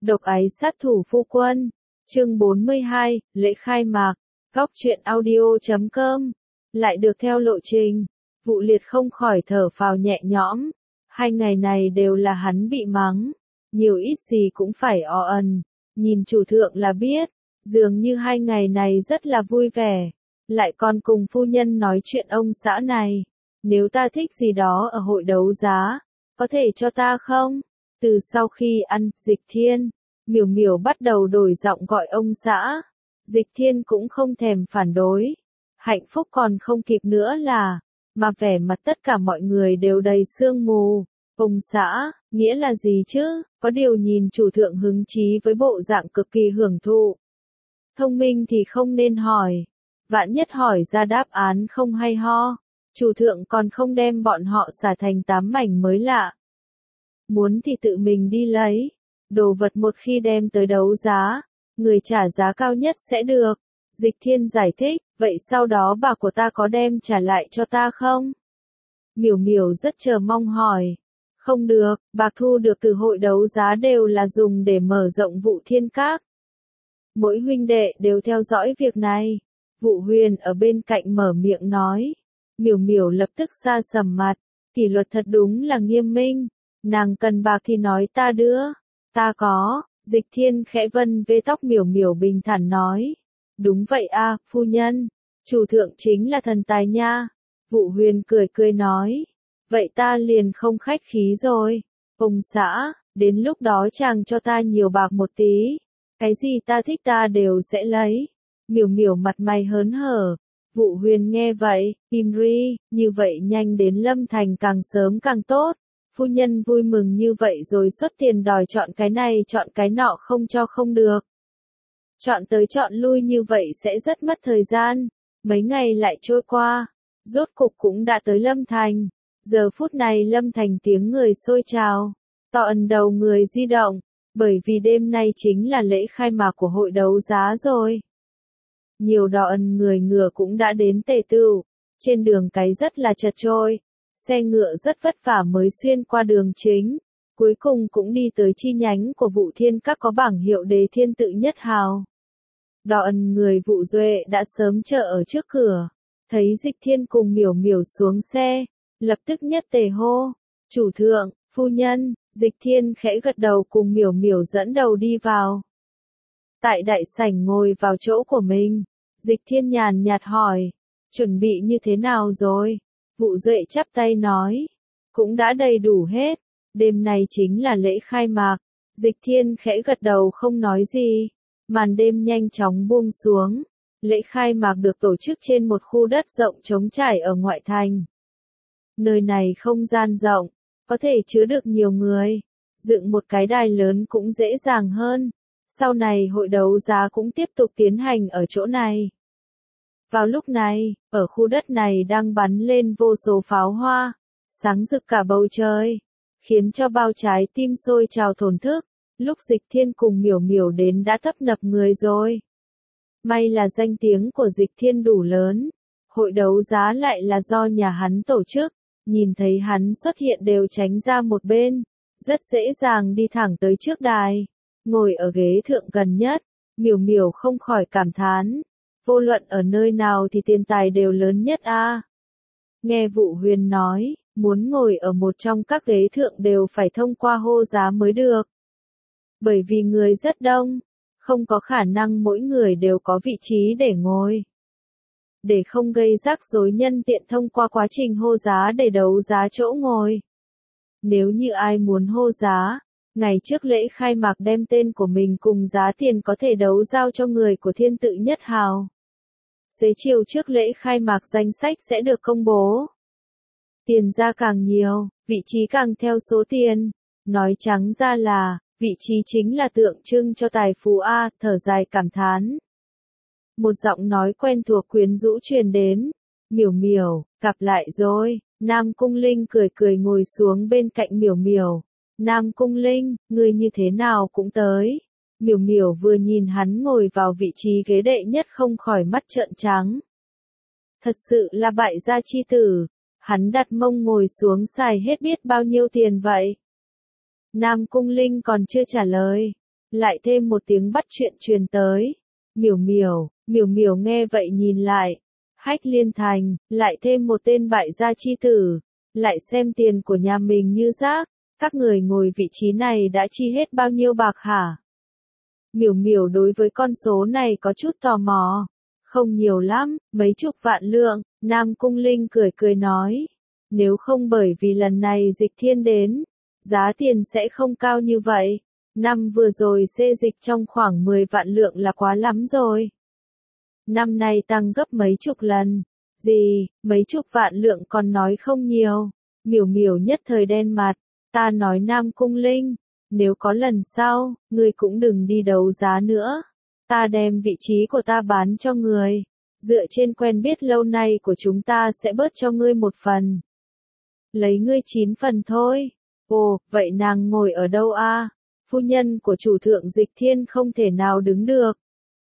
Độc ái sát thủ phu quân. Chương 42, lễ khai mạc. Góc truyện audio.com. Lại được theo lộ trình. Vụ Liệt không khỏi thở phào nhẹ nhõm. 2 ngày này đều là hắn bị mắng. Nhiều ít gì cũng phải o ẩn. Nhìn chủ thượng là biết. Dường như 2 ngày này rất là vui vẻ. Lại còn cùng phu nhân nói chuyện ông xã này. Nếu ta thích gì đó ở hội đấu giá, có thể cho ta không? Từ sau khi ăn Dịch Thiên, Miểu Miểu bắt đầu đổi giọng gọi ông xã. Dịch Thiên cũng không thèm phản đối. Hạnh phúc còn không kịp nữa là, mà vẻ mặt tất cả mọi người đều đầy sương mù. Ông xã, nghĩa là gì chứ? Có điều nhìn chủ thượng hứng chí với bộ dạng cực kỳ hưởng thụ. Thông minh thì không nên hỏi. Vạn nhất hỏi ra đáp án không hay ho. Chủ thượng còn không đem bọn họ xả thành 8 mảnh mới lạ. Muốn thì tự mình đi lấy. Đồ vật một khi đem tới đấu giá, người trả giá cao nhất sẽ được. Dịch Thiên giải thích, vậy sau đó bạc của ta có đem trả lại cho ta không? Miểu Miểu rất chờ mong hỏi. Không được, bạc thu được từ hội đấu giá đều là dùng để mở rộng Vụ Thiên Các. Mỗi huynh đệ đều theo dõi việc này. Vụ Huyền ở bên cạnh mở miệng nói. Miểu Miểu lập tức sa sầm mặt. Kỷ luật thật đúng là nghiêm minh. Nàng cần bạc thì nói ta đưa. Ta có. Dịch Thiên khẽ vân vê tóc Miểu Miểu bình thản nói. Đúng vậy a, phu nhân. Chủ thượng chính là thần tài nha. Vụ Huyền cười cười nói. Vậy ta liền không khách khí rồi. Ông xã, đến lúc đó chàng cho ta nhiều bạc một tí. Cái gì ta thích ta đều sẽ lấy. Miểu Miểu mặt mày hớn hở. Vụ Huyền nghe vậy, im ri, như vậy nhanh đến Lâm Thành càng sớm càng tốt. Phu nhân vui mừng như vậy rồi xuất tiền đòi chọn cái này chọn cái nọ không cho không được. Chọn tới chọn lui như vậy sẽ rất mất thời gian. Mấy ngày lại trôi qua. Rốt cục cũng đã tới Lâm Thành. Giờ phút này Lâm Thành tiếng người xôi trào. To ẩn đầu người di động. Bởi vì đêm nay chính là lễ khai mạc của hội đấu giá rồi. Nhiều đò ẩn người ngựa cũng đã đến tề tựu. Trên đường cái rất là chật trội. Xe ngựa rất vất vả mới xuyên qua đường chính. Cuối cùng cũng đi tới chi nhánh của Vụ Thiên Các có bảng hiệu Đề Thiên Tự Nhất Hào. Đò ẩn người Vụ Duệ đã sớm chờ ở trước cửa. Thấy Dịch Thiên cùng Miểu Miểu xuống xe. Lập tức nhất tề hô. Chủ thượng, phu nhân. Dịch Thiên khẽ gật đầu cùng Miểu Miểu dẫn đầu đi vào. Tại đại sảnh ngồi vào chỗ của mình. Dịch Thiên nhàn nhạt hỏi. Chuẩn bị như thế nào rồi? Vụ Duệ chắp tay nói. Cũng đã đầy đủ hết. Đêm nay chính là lễ khai mạc. Dịch Thiên khẽ gật đầu không nói gì. Màn đêm nhanh chóng buông xuống. Lễ khai mạc được tổ chức trên một khu đất rộng trống trải ở ngoại thành. Nơi này không gian rộng. Có thể chứa được nhiều người. Dựng một cái đài lớn cũng dễ dàng hơn. Sau này hội đấu giá cũng tiếp tục tiến hành ở chỗ này. Vào lúc này, ở khu đất này đang bắn lên vô số pháo hoa, sáng rực cả bầu trời, khiến cho bao trái tim sôi trào thổn thức. Lúc Dịch Thiên cùng Miểu Miểu đến đã tấp nập người rồi. May là danh tiếng của Dịch Thiên đủ lớn, hội đấu giá lại là do nhà hắn tổ chức, nhìn thấy hắn xuất hiện đều tránh ra một bên, rất dễ dàng đi thẳng tới trước đài, ngồi ở ghế thượng gần nhất. Miểu Miểu không khỏi cảm thán. Vô luận ở nơi nào thì tiền tài đều lớn nhất a. Nghe Vụ Huyền nói, muốn ngồi ở một trong các ghế thượng đều phải thông qua hô giá mới được. Bởi vì người rất đông, không có khả năng mỗi người đều có vị trí để ngồi. Để không gây rắc rối nhân tiện thông qua quá trình hô giá để đấu giá chỗ ngồi. Nếu như ai muốn hô giá, ngày trước lễ khai mạc đem tên của mình cùng giá tiền có thể đấu giao cho người của Thiên Tự Nhất Hào. Xế chiều trước lễ khai mạc danh sách sẽ được công bố. Tiền ra càng nhiều, vị trí càng theo số tiền. Nói trắng ra là, vị trí chính là tượng trưng cho tài phú a, thở dài cảm thán. Một giọng nói quen thuộc quyến rũ truyền đến. Miểu Miểu, gặp lại rồi. Nam Cung Linh cười cười ngồi xuống bên cạnh Miểu Miểu. Nam Cung Linh, ngươi như thế nào cũng tới. Miểu Miểu vừa nhìn hắn ngồi vào vị trí ghế đệ nhất không khỏi mắt trợn trắng. Thật sự là bại gia chi tử. Hắn đặt mông ngồi xuống xài hết biết bao nhiêu tiền vậy. Nam Cung Linh còn chưa trả lời. Lại thêm một tiếng bắt chuyện truyền tới. Miểu miểu nghe vậy nhìn lại. Hách Liên Thành, lại thêm một tên bại gia chi tử. Lại xem tiền của nhà mình như rác. Các người ngồi vị trí này đã chi hết bao nhiêu bạc hả? Miểu đối với con số này có chút tò mò. Không nhiều lắm, mấy chục vạn lượng, Nam Cung Linh cười nói. Nếu không bởi vì lần này Dịch Thiên đến, giá tiền sẽ không cao như vậy. Năm vừa rồi xê dịch trong khoảng 10 vạn lượng là quá lắm rồi. Năm nay tăng gấp mấy chục lần. Gì, mấy chục vạn lượng còn nói không nhiều. Miểu nhất thời đen mặt. Ta nói Nam Cung Linh, nếu có lần sau, ngươi cũng đừng đi đấu giá nữa. Ta đem vị trí của ta bán cho người. Dựa trên quen biết lâu nay của chúng ta sẽ bớt cho ngươi một phần. Lấy ngươi 9 phần thôi. Ồ, vậy nàng ngồi ở đâu a? Phu nhân của chủ thượng Dịch Thiên không thể nào đứng được.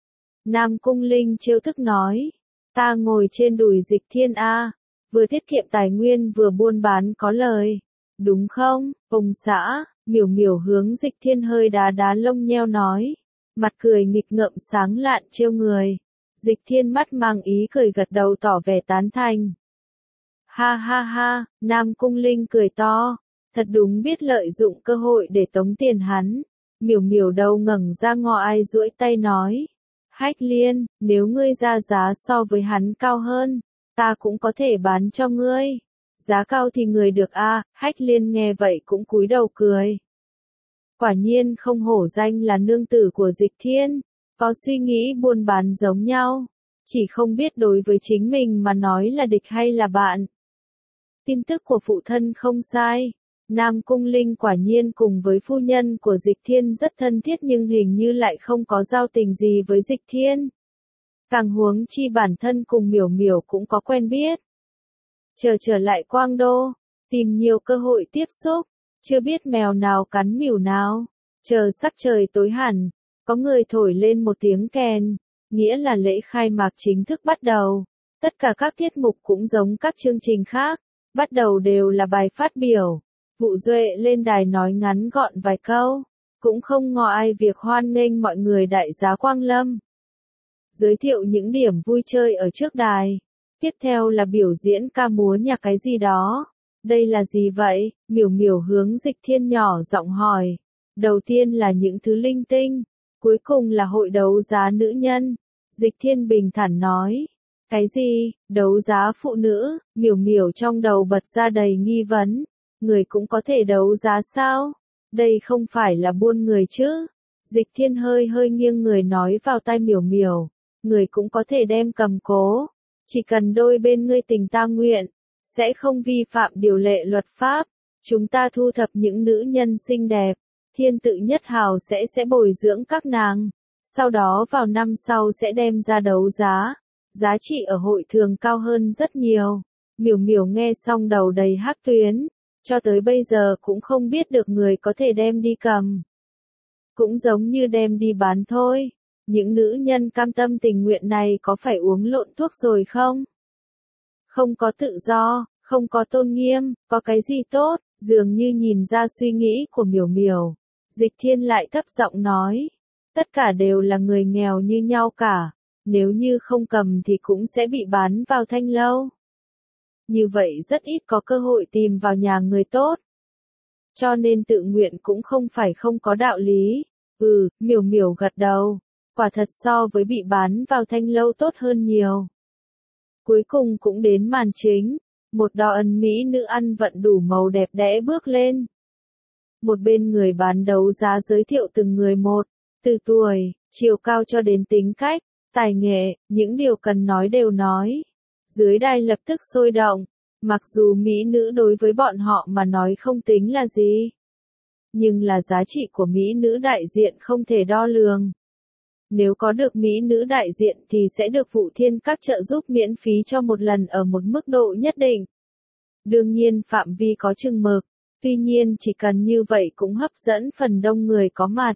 Nam Cung Linh trêu thức nói. Ta ngồi trên đùi Dịch Thiên a, vừa tiết kiệm tài nguyên vừa buôn bán có lời. Đúng không, ông xã? Miểu hướng Dịch Thiên hơi đá lông nheo nói. Mặt cười nghịch ngợm sáng lạn trêu người. Dịch Thiên mắt mang ý cười gật đầu tỏ vẻ tán thành. Ha ha ha, Nam Cung Linh cười to. Thật đúng biết lợi dụng cơ hội để tống tiền hắn. Miểu đầu ngẩng ra ngọ ai duỗi tay nói. Hách Liên, nếu ngươi ra giá so với hắn cao hơn, ta cũng có thể bán cho ngươi. Giá cao thì người được a. Hách Liên nghe vậy cũng cúi đầu cười. Quả nhiên không hổ danh là nương tử của Dịch Thiên, có suy nghĩ buôn bán giống nhau, chỉ không biết đối với chính mình mà nói là địch hay là bạn. Tin tức của phụ thân không sai, Nam Cung Linh quả nhiên cùng với phu nhân của Dịch Thiên rất thân thiết nhưng hình như lại không có giao tình gì với Dịch Thiên. Càng huống chi bản thân cùng miểu cũng có quen biết. Trở lại Quang Đô, tìm nhiều cơ hội tiếp xúc, chưa biết mèo nào cắn mỉu nào. Chờ sắc trời tối hẳn, có người thổi lên một tiếng kèn, nghĩa là lễ khai mạc chính thức bắt đầu. Tất cả các tiết mục cũng giống các chương trình khác, bắt đầu đều là bài phát biểu. Vụ Duệ lên đài nói ngắn gọn vài câu, cũng không ngỏ ai việc hoan nghênh mọi người đại giá Quang Lâm. Giới thiệu những điểm vui chơi ở trước đài. Tiếp theo là biểu diễn ca múa nhạc cái gì đó. Đây là gì vậy? Miểu hướng Dịch Thiên nhỏ giọng hỏi. Đầu tiên là những thứ linh tinh, cuối cùng là hội đấu giá nữ nhân. Dịch Thiên bình thản nói. Cái gì? Đấu giá phụ nữ? Miểu trong đầu bật ra đầy nghi vấn. Người cũng có thể đấu giá sao? Đây không phải là buôn người chứ? Dịch Thiên hơi nghiêng người nói vào tai miểu. Người cũng có thể đem cầm cố. Chỉ cần đôi bên ngươi tình ta nguyện, sẽ không vi phạm điều lệ luật pháp. Chúng ta thu thập những nữ nhân xinh đẹp, Thiên Tự Nhất Hào sẽ bồi dưỡng các nàng. Sau đó vào năm sau sẽ đem ra đấu giá. Giá trị ở hội thường cao hơn rất nhiều. Miểu nghe xong đầu đầy hắc tuyến. Cho tới bây giờ cũng không biết được người có thể đem đi cầm. Cũng giống như đem đi bán thôi. Những nữ nhân cam tâm tình nguyện này có phải uống lộn thuốc rồi không? Không có tự do, không có tôn nghiêm, có cái gì tốt, dường như nhìn ra suy nghĩ của miểu. Dịch Thiên lại thấp giọng nói. Tất cả đều là người nghèo như nhau cả. Nếu như không cầm thì cũng sẽ bị bán vào thanh lâu. Như vậy rất ít có cơ hội tìm vào nhà người tốt. Cho nên tự nguyện cũng không phải không có đạo lý. Miểu gật đầu. Quả thật so với bị bán vào thanh lâu tốt hơn nhiều. Cuối cùng cũng đến màn chính. Một đò ân mỹ nữ ăn vận đủ màu đẹp đẽ bước lên. Một bên người bán đấu giá giới thiệu từng người một. Từ tuổi, chiều cao cho đến tính cách, tài nghệ, những điều cần nói đều nói. Dưới đài lập tức sôi động. Mặc dù mỹ nữ đối với bọn họ mà nói không tính là gì. Nhưng là giá trị của mỹ nữ đại diện không thể đo lường. Nếu có được mỹ nữ đại diện thì sẽ được Vụ Thiên Các trợ giúp miễn phí cho một lần ở một mức độ nhất định. Đương nhiên phạm vi có chừng mực, tuy nhiên chỉ cần như vậy cũng hấp dẫn phần đông người có mặt.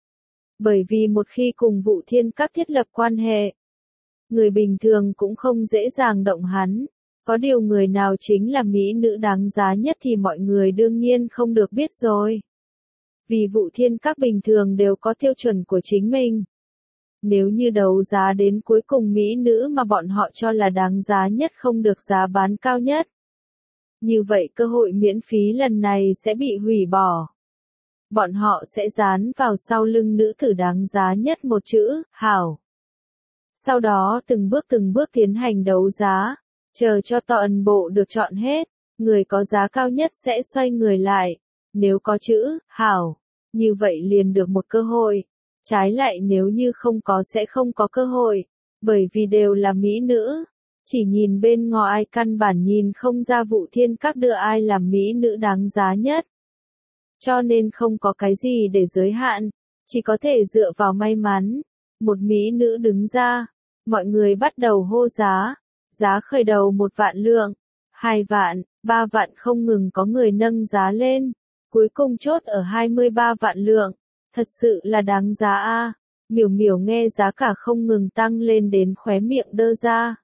Bởi vì một khi cùng Vụ Thiên Các thiết lập quan hệ, người bình thường cũng không dễ dàng động hắn. Có điều người nào chính là mỹ nữ đáng giá nhất thì mọi người đương nhiên không được biết rồi. Vì vụ thiên các bình thường đều có tiêu chuẩn của chính mình. Nếu như đấu giá đến cuối cùng mỹ nữ mà bọn họ cho là đáng giá nhất không được giá bán cao nhất. Như vậy cơ hội miễn phí lần này sẽ bị hủy bỏ. Bọn họ sẽ dán vào sau lưng nữ tử đáng giá nhất một chữ, hảo. Sau đó từng bước tiến hành đấu giá, chờ cho toàn bộ được chọn hết, người có giá cao nhất sẽ xoay người lại, nếu có chữ, hảo, như vậy liền được một cơ hội, trái lại nếu như không có sẽ không có cơ hội, bởi vì đều là mỹ nữ, chỉ nhìn bên ngoài căn bản nhìn không ra vụ thiên các đưa ai làm mỹ nữ đáng giá nhất. Cho nên không có cái gì để giới hạn, chỉ có thể dựa vào may mắn, một mỹ nữ đứng ra. Mọi người bắt đầu hô giá, giá khởi đầu 1 vạn lượng, 2 vạn, 3 vạn không ngừng có người nâng giá lên, cuối cùng chốt ở 23 vạn lượng, thật sự là đáng giá a. Miểu miểu nghe giá cả không ngừng tăng lên đến khóe miệng đơ ra.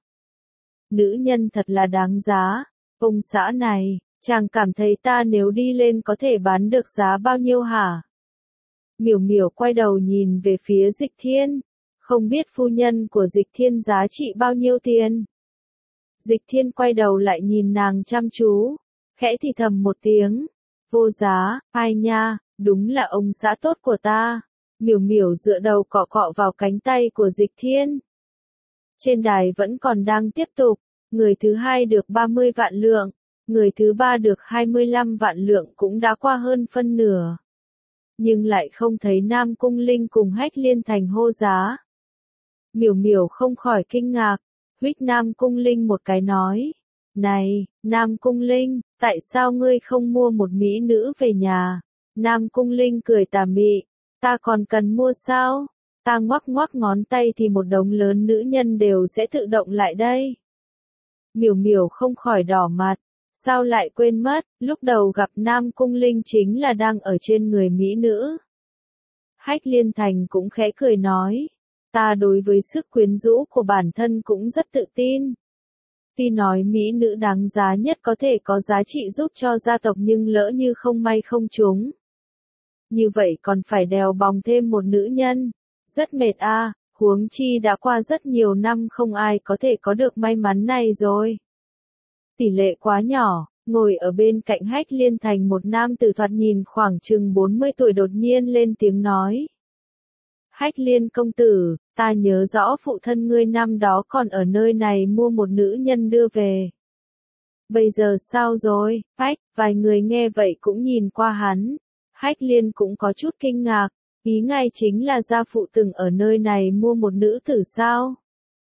Nữ nhân thật là đáng giá, ông xã này, chàng cảm thấy ta nếu đi lên có thể bán được giá bao nhiêu hả? Miểu miểu quay đầu nhìn về phía Dịch Thiên. Không biết phu nhân của Dịch Thiên giá trị bao nhiêu tiền. Dịch Thiên quay đầu lại nhìn nàng chăm chú, khẽ thì thầm một tiếng. Vô giá, ai nha, đúng là ông xã tốt của ta. Miểu miểu dựa đầu cọ cọ vào cánh tay của Dịch Thiên. Trên đài vẫn còn đang tiếp tục, người thứ hai được 30 vạn lượng, người thứ ba được 25 vạn lượng cũng đã qua hơn phân nửa. Nhưng lại không thấy Nam Cung Linh cùng Hách Liên Thành hô giá. Miểu miểu không khỏi kinh ngạc, huých Nam Cung Linh một cái nói. Này, Nam Cung Linh, tại sao ngươi không mua một mỹ nữ về nhà? Nam Cung Linh cười tà mị, ta còn cần mua sao? Ta ngoắc ngoắc ngón tay thì một đống lớn nữ nhân đều sẽ tự động lại đây. Miểu miểu không khỏi đỏ mặt, sao lại quên mất, lúc đầu gặp Nam Cung Linh chính là đang ở trên người mỹ nữ. Hách Liên Thành cũng khẽ cười nói. Ta đối với sức quyến rũ của bản thân cũng rất tự tin. Tuy nói mỹ nữ đáng giá nhất có thể có giá trị giúp cho gia tộc nhưng lỡ như không may không trúng. Như vậy còn phải đèo bòng thêm một nữ nhân. Rất mệt a, huống chi đã qua rất nhiều năm không ai có thể có được may mắn này rồi. Tỷ lệ quá nhỏ, ngồi ở bên cạnh Hách Liên Thành một nam tử thoạt nhìn khoảng chừng 40 tuổi đột nhiên lên tiếng nói. Hách Liên công tử, ta nhớ rõ phụ thân ngươi năm đó còn ở nơi này mua một nữ nhân đưa về. Bây giờ sao rồi? Hách, vài người nghe vậy cũng nhìn qua hắn. Hách Liên cũng có chút kinh ngạc, ý ngay chính là gia phụ từng ở nơi này mua một nữ tử sao?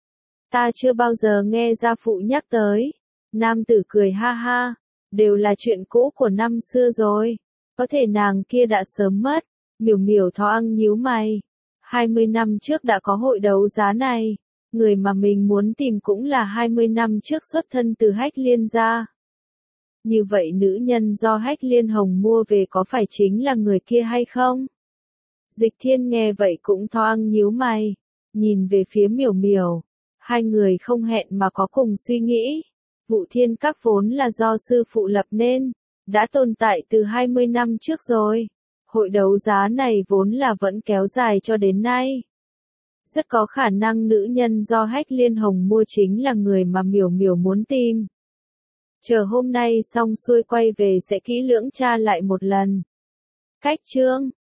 Ta chưa bao giờ nghe gia phụ nhắc tới. Nam tử cười ha ha, đều là chuyện cũ của năm xưa rồi. Có thể nàng kia đã sớm mất. Miểu miểu thó ăn nhíu mày. 20 năm trước đã có hội đấu giá này, người mà mình muốn tìm cũng là 20 năm trước xuất thân từ Hách Liên gia. Như vậy nữ nhân do Hách Liên Hồng mua về có phải chính là người kia hay không? Dịch Thiên nghe vậy cũng thó ăn nhíu mày, nhìn về phía miểu miểu. Hai người không hẹn mà có cùng suy nghĩ. Vụ thiên các vốn là do sư phụ lập nên, đã tồn tại từ 20 năm trước rồi. Hội đấu giá này vốn là vẫn kéo dài cho đến nay. Rất có khả năng nữ nhân do Hách Liên Hồng mua chính là người mà miểu miểu muốn tìm. Chờ hôm nay xong xuôi quay về sẽ kỹ lưỡng tra lại một lần. Cách chương